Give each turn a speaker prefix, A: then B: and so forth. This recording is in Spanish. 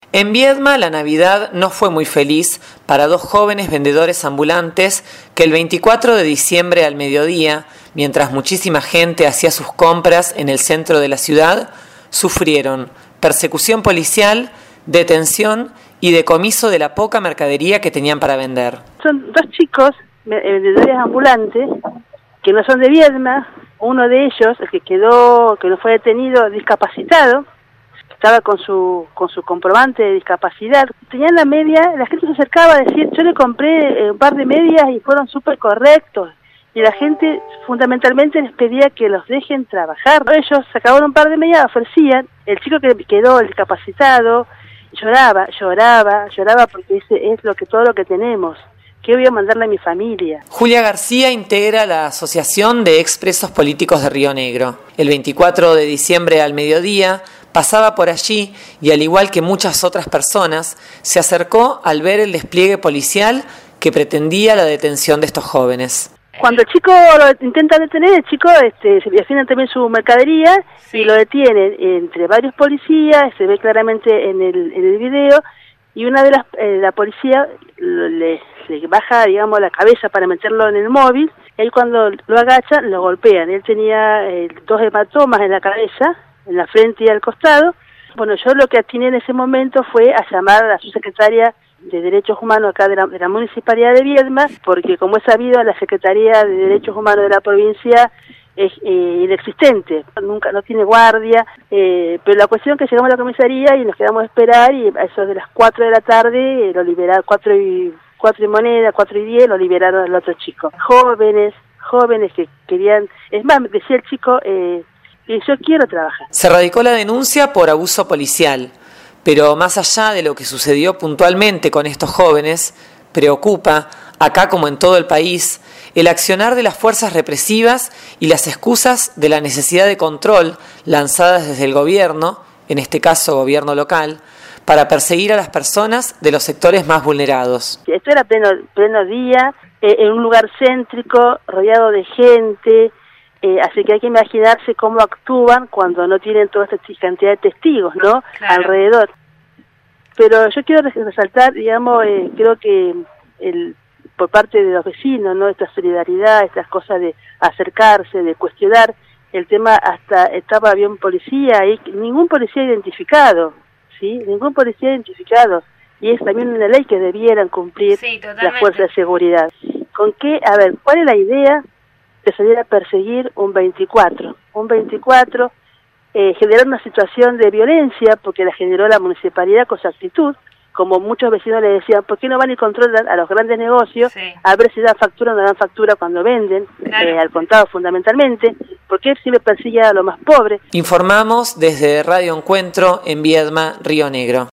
A: En Viedma la Navidad no fue muy feliz para dos jóvenes vendedores ambulantes que el 24 de diciembre al mediodía, mientras muchísima gente hacía sus compras en el centro de la ciudad, sufrieron persecución policial, detención y decomiso de la poca mercadería que tenían para vender.
B: Son dos chicos vendedores ambulantes que no son de Viedma. Uno de ellos, el que no fue detenido, discapacitado, estaba con su comprobante de discapacidad. Tenían la media, la gente se acercaba a decir, yo le compré un par de medias y fueron súper correctos. Y la gente fundamentalmente les pedía que los dejen trabajar. Ellos sacaban un par de medias, ofrecían. El chico que quedó discapacitado lloraba porque dice, es todo lo que tenemos. ¿Qué voy a mandarle a mi familia?
A: Julia García integra la Asociación de Expresos Políticos de Río Negro. El 24 de diciembre al mediodía pasaba por allí y, al igual que muchas otras personas, se acercó al ver el despliegue policial que pretendía la detención de estos jóvenes.
B: Cuando el chico lo intenta detener, el chico se afinan también su mercadería y lo detienen entre varios policías, se ve claramente en el video, y una de la policía le baja, digamos, la cabeza para meterlo en el móvil. Él, cuando lo agachan, lo golpean. Él tenía 2 hematomas en la cabeza, en la frente y al costado. Bueno, yo lo que atiné en ese momento fue a llamar a la subsecretaria de Derechos Humanos acá de la Municipalidad de Viedma, porque, como es sabido, la Secretaría de Derechos Humanos de la provincia es inexistente, no tiene guardia, pero la cuestión es que llegamos a la comisaría y nos quedamos a esperar, y a eso de las 4 de la tarde lo liberaron, 4 y moneda, 4 y 10, lo liberaron al otro chico. Jóvenes que querían, es más, decía el chico, yo quiero trabajar.
A: Se radicó la denuncia por abuso policial, pero más allá de lo que sucedió puntualmente con estos jóvenes, preocupa, acá como en todo el país, el accionar de las fuerzas represivas y las excusas de la necesidad de control lanzadas desde el gobierno, en este caso gobierno local, para perseguir a las personas de los sectores más vulnerados.
B: Esto era pleno día, en un lugar céntrico, rodeado de gente, así que hay que imaginarse cómo actúan cuando no tienen toda esta cantidad de testigos, ¿no? Claro. Alrededor. Pero yo quiero resaltar, digamos, creo que por parte de los vecinos, ¿no? Esta solidaridad, estas cosas de acercarse, de cuestionar el tema. Hasta había un policía ahí, ningún policía identificado, ¿sí? Ningún policía identificado. Y es también una ley que debieran cumplir las fuerzas de seguridad. ¿Con qué? A ver, ¿cuál es la idea de salir a perseguir un 24? Un 24, generar una situación de violencia, porque la generó la municipalidad con su actitud. Como muchos vecinos le decían, ¿por qué no van y controlan a los grandes negocios a ver si dan factura o no dan factura cuando venden, al contado fundamentalmente? ¿Por qué siempre persigue a los más pobres?
A: Informamos desde Radio Encuentro en Viedma, Río Negro.